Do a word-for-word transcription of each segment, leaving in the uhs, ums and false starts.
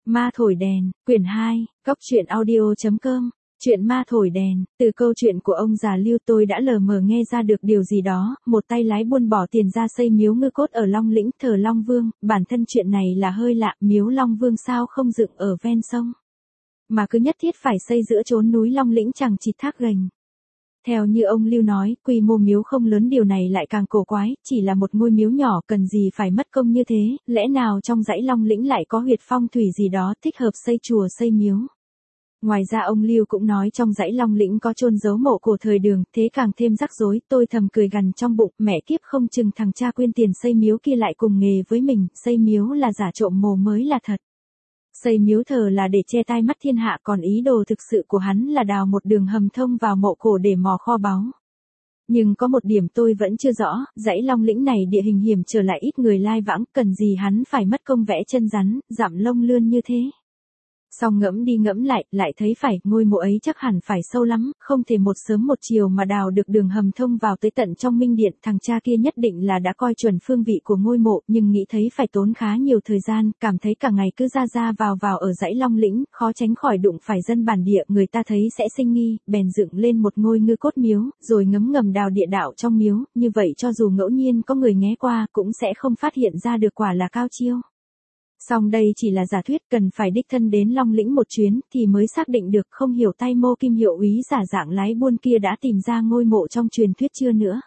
Ma thổi đèn, quyển hai, cóc truyện audio chấm com, chuyện ma thổi đèn, từ câu chuyện của ông già Lưu tôi đã lờ mờ nghe ra được điều gì đó, một tay lái buôn bỏ tiền ra xây miếu ngư cốt ở Long Lĩnh thờ Long Vương, bản thân chuyện này là hơi lạ, miếu Long Vương sao không dựng ở ven sông, mà cứ nhất thiết phải xây giữa chốn núi Long Lĩnh chẳng chịt thác gành. Theo như ông Lưu nói, quy mô miếu không lớn điều này lại càng cổ quái, chỉ là một ngôi miếu nhỏ cần gì phải mất công như thế, lẽ nào trong dãy Long Lĩnh lại có huyệt phong thủy gì đó thích hợp xây chùa xây miếu. Ngoài ra ông Lưu cũng nói trong dãy Long Lĩnh có chôn giấu mộ cổ thời Đường, thế càng thêm rắc rối, tôi thầm cười gằn trong bụng, mẹ kiếp không chừng thằng cha quyên tiền xây miếu kia lại cùng nghề với mình, xây miếu là giả trộm mồ mới là thật. Xây miếu thờ là để che tai mắt thiên hạ, còn ý đồ thực sự của hắn là đào một đường hầm thông vào mộ cổ để mò kho báu. Nhưng có một điểm tôi vẫn chưa rõ, dãy Long Lĩnh này địa hình hiểm trở lại ít người lai vãng, cần gì hắn phải mất công vẽ chân rắn, dặm lông lươn như thế. Xong ngẫm đi ngẫm lại, lại thấy phải, ngôi mộ ấy chắc hẳn phải sâu lắm, không thể một sớm một chiều mà đào được đường hầm thông vào tới tận trong minh điện, thằng cha kia nhất định là đã coi chuẩn phương vị của ngôi mộ, nhưng nghĩ thấy phải tốn khá nhiều thời gian, cảm thấy cả ngày cứ ra ra vào vào ở dãy Long Lĩnh, khó tránh khỏi đụng phải dân bản địa, người ta thấy sẽ sinh nghi, bèn dựng lên một ngôi ngư cốt miếu, rồi ngấm ngầm đào địa đạo trong miếu, như vậy cho dù ngẫu nhiên có người nghé qua, cũng sẽ không phát hiện ra được quả là cao chiêu. Song đây chỉ là giả thuyết, cần phải đích thân đến Long Lĩnh một chuyến thì mới xác định được, không hiểu tay Mô Kim hiệu úy giả dạng lái buôn kia đã tìm ra ngôi mộ trong truyền thuyết chưa nữa.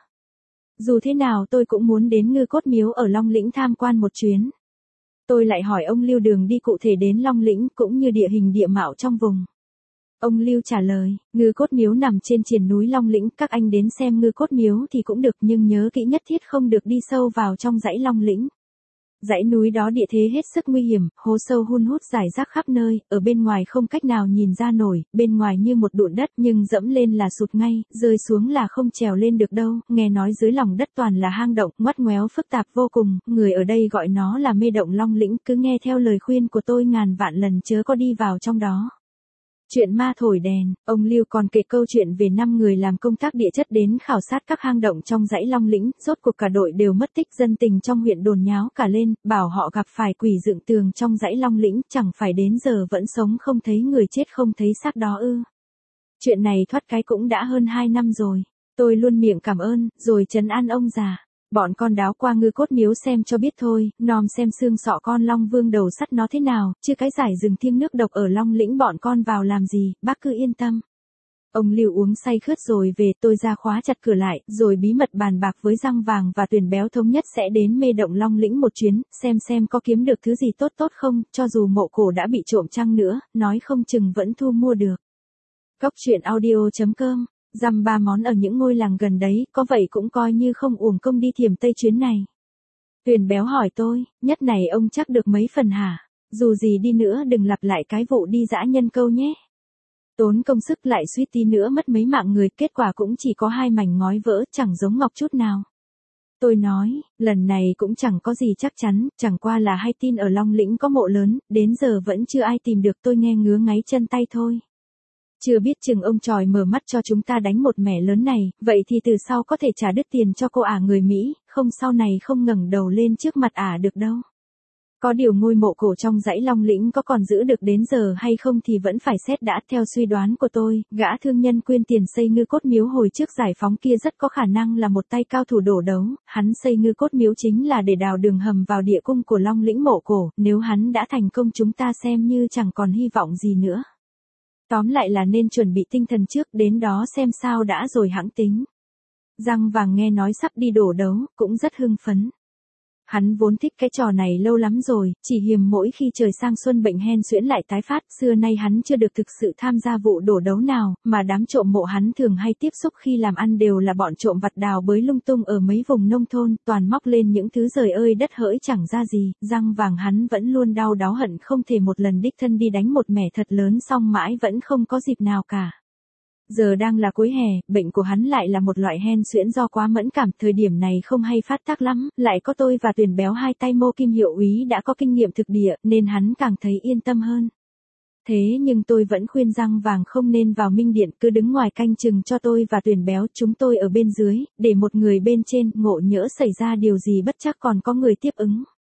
Dù thế nào tôi cũng muốn đến ngư cốt miếu ở Long Lĩnh tham quan một chuyến. Tôi lại hỏi ông Lưu đường đi cụ thể đến Long Lĩnh cũng như địa hình địa mạo trong vùng. Ông Lưu trả lời, ngư cốt miếu nằm trên triền núi Long Lĩnh, các anh đến xem ngư cốt miếu thì cũng được nhưng nhớ kỹ nhất thiết không được đi sâu vào trong dãy Long Lĩnh. Dãy núi đó địa thế hết sức nguy hiểm, hố sâu hun hút rải rác khắp nơi, ở bên ngoài không cách nào nhìn ra nổi, bên ngoài như một đụn đất nhưng dẫm lên là sụt ngay, rơi xuống là không trèo lên được đâu, nghe nói dưới lòng đất toàn là hang động, ngoắt ngoéo phức tạp vô cùng, người ở đây gọi nó là mê động Long Lĩnh, cứ nghe theo lời khuyên của tôi ngàn vạn lần chớ có đi vào trong đó. Chuyện ma thổi đèn, ông Lưu còn kể câu chuyện về năm người làm công tác địa chất đến khảo sát các hang động trong dãy Long Lĩnh, rốt cuộc cả đội đều mất tích, dân tình trong huyện đồn nháo cả lên, bảo họ gặp phải quỷ dựng tường trong dãy Long Lĩnh, chẳng phải đến giờ vẫn sống không thấy người chết không thấy xác đó ư. Chuyện này thoát cái cũng đã hơn hai năm rồi, tôi luôn miệng cảm ơn, rồi trấn an ông già. Bọn con đáo qua ngư cốt miếu xem cho biết thôi, nom xem xương sọ con Long Vương đầu sắt nó thế nào, chứ cái giải rừng thiêng nước độc ở Long Lĩnh bọn con vào làm gì, bác cứ yên tâm. Ông Lưu uống say khướt rồi về, tôi ra khóa chặt cửa lại, rồi bí mật bàn bạc với Răng Vàng và Tuyền Béo thống nhất sẽ đến mê động Long Lĩnh một chuyến, xem xem có kiếm được thứ gì tốt tốt không, cho dù mộ cổ đã bị trộm chăng nữa, nói không chừng vẫn thu mua được. Cóc truyện audio chấm com. Dăm ba món ở những ngôi làng gần đấy, có vậy cũng coi như không uổng công đi Thiểm Tây chuyến này. Tuyền Béo hỏi tôi, nhất này ông chắc được mấy phần hả? Dù gì đi nữa đừng lặp lại cái vụ đi dã nhân câu nhé. Tốn công sức lại suýt tí nữa mất mấy mạng người, kết quả cũng chỉ có hai mảnh ngói vỡ, chẳng giống ngọc chút nào. Tôi nói, lần này cũng chẳng có gì chắc chắn, chẳng qua là hay tin ở Long Lĩnh có mộ lớn, đến giờ vẫn chưa ai tìm được, tôi nghe ngứa ngáy chân tay thôi. Chưa biết chừng ông tròi mở mắt cho chúng ta đánh một mẻ lớn này, vậy thì từ sau có thể trả đứt tiền cho cô ả người Mỹ, không sau này không ngẩng đầu lên trước mặt ả được đâu. Có điều ngôi mộ cổ trong dãy Long Lĩnh có còn giữ được đến giờ hay không thì vẫn phải xét đã. Theo suy đoán của tôi, gã thương nhân quyên tiền xây ngư cốt miếu hồi trước giải phóng kia rất có khả năng là một tay cao thủ đổ đấu, hắn xây ngư cốt miếu chính là để đào đường hầm vào địa cung của Long Lĩnh mộ cổ, nếu hắn đã thành công chúng ta xem như chẳng còn hy vọng gì nữa. Tóm lại là nên chuẩn bị tinh thần trước, đến đó xem sao đã rồi hẵng tính. Răng Vàng nghe nói sắp đi đổ đấu, cũng rất hưng phấn. Hắn vốn thích cái trò này lâu lắm rồi, chỉ hiềm mỗi khi trời sang xuân bệnh hen suyễn lại tái phát, xưa nay hắn chưa được thực sự tham gia vụ đổ đấu nào, mà đám trộm mộ hắn thường hay tiếp xúc khi làm ăn đều là bọn trộm vặt đào bới lung tung ở mấy vùng nông thôn, toàn móc lên những thứ giời ơi đất hỡi chẳng ra gì. Răng Vàng hắn vẫn luôn đau đáu hận không thể một lần đích thân đi đánh một mẻ thật lớn, xong mãi vẫn không có dịp nào cả. Giờ đang là cuối hè, bệnh của hắn lại là một loại hen suyễn do quá mẫn cảm, thời điểm này không hay phát tác lắm, lại có tôi và Tuyền Béo hai tay Mô Kim hiệu úy đã có kinh nghiệm thực địa, nên hắn càng thấy yên tâm hơn. Thế nhưng tôi vẫn khuyên Răng Vàng không nên vào minh điện, cứ đứng ngoài canh chừng cho tôi và Tuyền Béo, chúng tôi ở bên dưới, để một người bên trên, ngộ nhỡ xảy ra điều gì bất chắc còn có người tiếp ứng.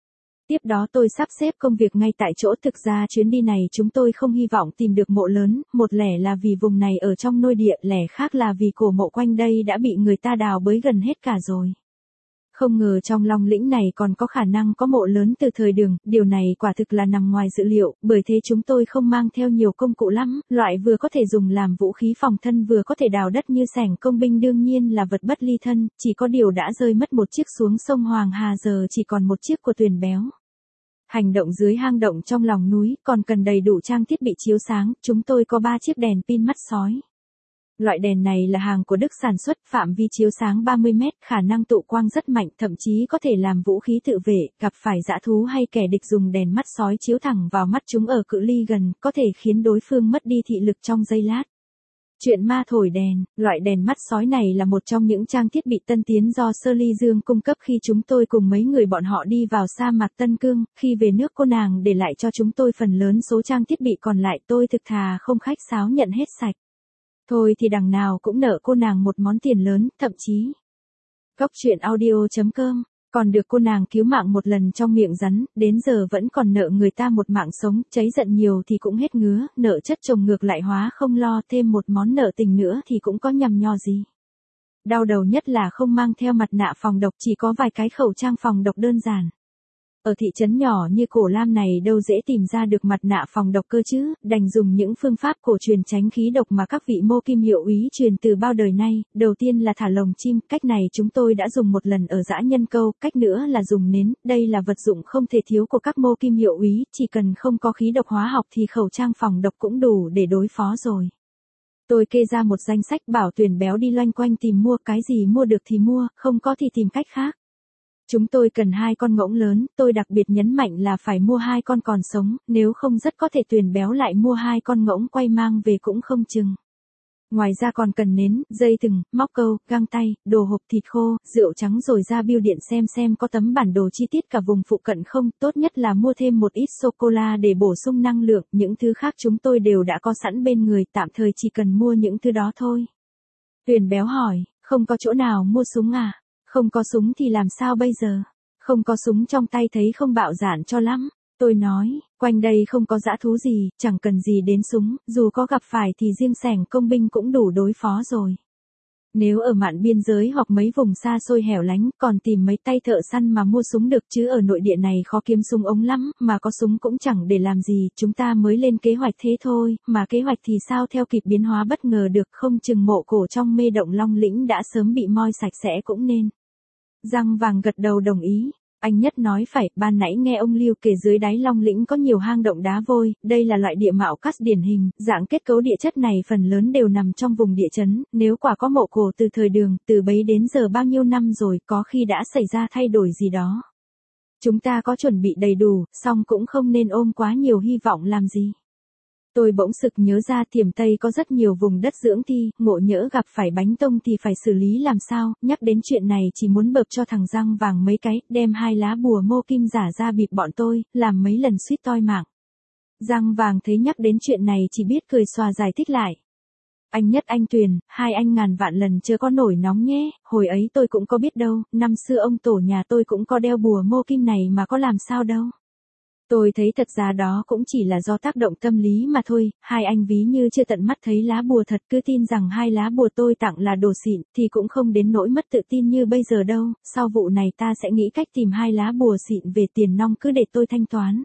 Tiếp đó tôi sắp xếp công việc ngay tại chỗ. Thực ra chuyến đi này chúng tôi không hy vọng tìm được mộ lớn, một lẻ là vì vùng này ở trong nội địa, lẻ khác là vì cổ mộ quanh đây đã bị người ta đào bới gần hết cả rồi. Không ngờ trong Long Lĩnh này còn có khả năng có mộ lớn từ thời Đường, điều này quả thực là nằm ngoài dự liệu, bởi thế chúng tôi không mang theo nhiều công cụ lắm, loại vừa có thể dùng làm vũ khí phòng thân vừa có thể đào đất như xẻng công binh đương nhiên là vật bất ly thân, chỉ có điều đã rơi mất một chiếc xuống sông Hoàng Hà giờ chỉ còn một chiếc của Tuyền Béo. Hành động dưới hang động trong lòng núi còn cần đầy đủ trang thiết bị chiếu sáng, chúng tôi có ba chiếc đèn pin mắt sói. Loại đèn này là hàng của Đức sản xuất, phạm vi chiếu sáng ba mươi mét, khả năng tụ quang rất mạnh, thậm chí có thể làm vũ khí tự vệ, gặp phải dã thú hay kẻ địch dùng đèn mắt sói chiếu thẳng vào mắt chúng ở cự ly gần, có thể khiến đối phương mất đi thị lực trong giây lát. Chuyện ma thổi đèn, loại đèn mắt sói này là một trong những trang thiết bị tân tiến do Sơ Ly Dương cung cấp khi chúng tôi cùng mấy người bọn họ đi vào sa mạc Tân Cương, khi về nước cô nàng để lại cho chúng tôi phần lớn số trang thiết bị còn lại, tôi thực thà không khách sáo nhận hết sạch. Thôi thì đằng nào cũng nợ cô nàng một món tiền lớn, thậm chí. Góc truyện audio chấm com, còn được cô nàng cứu mạng một lần trong miệng rắn, đến giờ vẫn còn nợ người ta một mạng sống, cháy giận nhiều thì cũng hết ngứa, nợ chất chồng ngược lại hóa không lo, thêm một món nợ tình nữa thì cũng có nhằm nho gì. Đau đầu nhất là không mang theo mặt nạ phòng độc, chỉ có vài cái khẩu trang phòng độc đơn giản. Ở thị trấn nhỏ như Cổ Lam này đâu dễ tìm ra được mặt nạ phòng độc cơ chứ, đành dùng những phương pháp cổ truyền tránh khí độc mà các vị mô kim hiệu úy truyền từ bao đời nay. Đầu tiên là thả lồng chim, cách này chúng tôi đã dùng một lần ở Dã Nhân Câu, cách nữa là dùng nến, đây là vật dụng không thể thiếu của các mô kim hiệu úy, chỉ cần không có khí độc hóa học thì khẩu trang phòng độc cũng đủ để đối phó rồi. Tôi kê ra một danh sách bảo Tuyền Béo đi loanh quanh tìm mua, cái gì mua được thì mua, không có thì tìm cách khác. Chúng tôi cần hai con ngỗng lớn, tôi đặc biệt nhấn mạnh là phải mua hai con còn sống, nếu không rất có thể Tuyền Béo lại mua hai con ngỗng quay mang về cũng không chừng. Ngoài ra còn cần nến, dây thừng, móc câu, găng tay, đồ hộp thịt khô, rượu trắng rồi ra bưu điện xem xem có tấm bản đồ chi tiết cả vùng phụ cận không, tốt nhất là mua thêm một ít sô-cô-la để bổ sung năng lượng, những thứ khác chúng tôi đều đã có sẵn bên người, tạm thời chỉ cần mua những thứ đó thôi. Tuyền Béo hỏi, không có chỗ nào mua súng à? Không có súng thì làm sao bây giờ? Không có súng trong tay thấy không bạo dạn cho lắm. Tôi nói, quanh đây không có dã thú gì, chẳng cần gì đến súng, dù có gặp phải thì riêng xẻng công binh cũng đủ đối phó rồi. Nếu ở mạn biên giới hoặc mấy vùng xa xôi hẻo lánh, còn tìm mấy tay thợ săn mà mua súng được, chứ ở nội địa này khó kiếm súng ống lắm, mà có súng cũng chẳng để làm gì, chúng ta mới lên kế hoạch thế thôi, mà kế hoạch thì sao theo kịp biến hóa bất ngờ được, không chừng mộ cổ trong mê động Long Lĩnh đã sớm bị moi sạch sẽ cũng nên. Răng vàng gật đầu đồng ý. Anh Nhất nói phải, ban nãy nghe ông Lưu kể dưới đáy Long Lĩnh có nhiều hang động đá vôi, đây là loại địa mạo cát điển hình, dạng kết cấu địa chất này phần lớn đều nằm trong vùng địa chấn, nếu quả có mộ cổ từ thời Đường, từ bấy đến giờ bao nhiêu năm rồi, có khi đã xảy ra thay đổi gì đó. Chúng ta có chuẩn bị đầy đủ, song cũng không nên ôm quá nhiều hy vọng làm gì. Tôi bỗng sực nhớ ra Thiểm Tây có rất nhiều vùng đất dưỡng thi, ngộ nhỡ gặp phải bánh tông thì phải xử lý làm sao, nhắc đến chuyện này chỉ muốn bợp cho thằng Răng Vàng mấy cái, đem hai lá bùa mô kim giả ra bịp bọn tôi, làm mấy lần suýt toi mạng. Răng Vàng thấy nhắc đến chuyện này chỉ biết cười xòa giải thích lại. Anh Nhất anh Tuyền, hai anh ngàn vạn lần chưa có nổi nóng nhé, hồi ấy tôi cũng có biết đâu, năm xưa ông tổ nhà tôi cũng có đeo bùa mô kim này mà có làm sao đâu. Tôi thấy thật ra đó cũng chỉ là do tác động tâm lý mà thôi, hai anh ví như chưa tận mắt thấy lá bùa thật, cứ tin rằng hai lá bùa tôi tặng là đồ xịn, thì cũng không đến nỗi mất tự tin như bây giờ đâu, sau vụ này ta sẽ nghĩ cách tìm hai lá bùa xịn về tiền nong cứ để tôi thanh toán.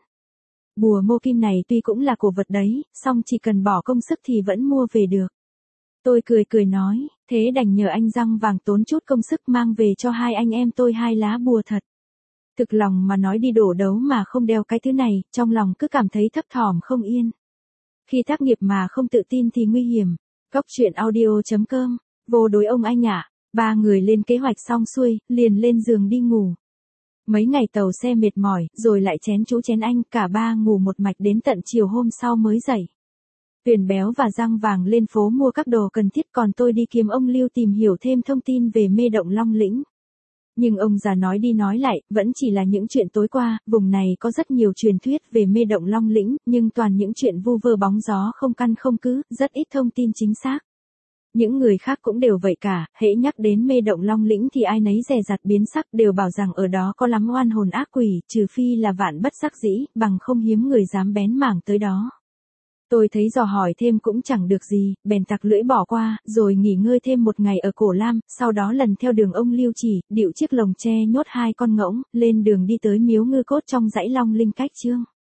Bùa mô kim này tuy cũng là cổ vật đấy, song chỉ cần bỏ công sức thì vẫn mua về được. Tôi cười cười nói, thế đành nhờ anh Răng Vàng tốn chút công sức mang về cho hai anh em tôi hai lá bùa thật. Thực lòng mà nói đi đổ đấu mà không đeo cái thứ này, trong lòng cứ cảm thấy thấp thỏm không yên. Khi tác nghiệp mà không tự tin thì nguy hiểm. Góc truyện audio chấm com, vô đối ông anh ạ. Ba người lên kế hoạch xong xuôi, liền lên giường đi ngủ. Mấy ngày tàu xe mệt mỏi, rồi lại chén chú chén anh, cả ba ngủ một mạch đến tận chiều hôm sau mới dậy. Tuyền Béo và Răng Vàng lên phố mua các đồ cần thiết, còn tôi đi kiếm ông Lưu tìm hiểu thêm thông tin về mê động Long Lĩnh. Nhưng ông già nói đi nói lại, vẫn chỉ là những chuyện tối qua, vùng này có rất nhiều truyền thuyết về mê động Long Lĩnh, nhưng toàn những chuyện vu vơ bóng gió không căn không cứ, rất ít thông tin chính xác. Những người khác cũng đều vậy cả, hễ nhắc đến mê động Long Lĩnh thì ai nấy dè dặt biến sắc, đều bảo rằng ở đó có lắm oan hồn ác quỷ, trừ phi là vạn bất đắc dĩ, bằng không hiếm người dám bén mảng tới đó. Tôi thấy dò hỏi thêm cũng chẳng được gì, bèn tặc lưỡi bỏ qua, rồi nghỉ ngơi thêm một ngày ở Cổ Lam, sau đó lần theo đường ông Lưu chỉ, điệu chiếc lồng tre nhốt hai con ngỗng, lên đường đi tới miếu Ngư Cốt trong dãy Long Linh Cách Chương.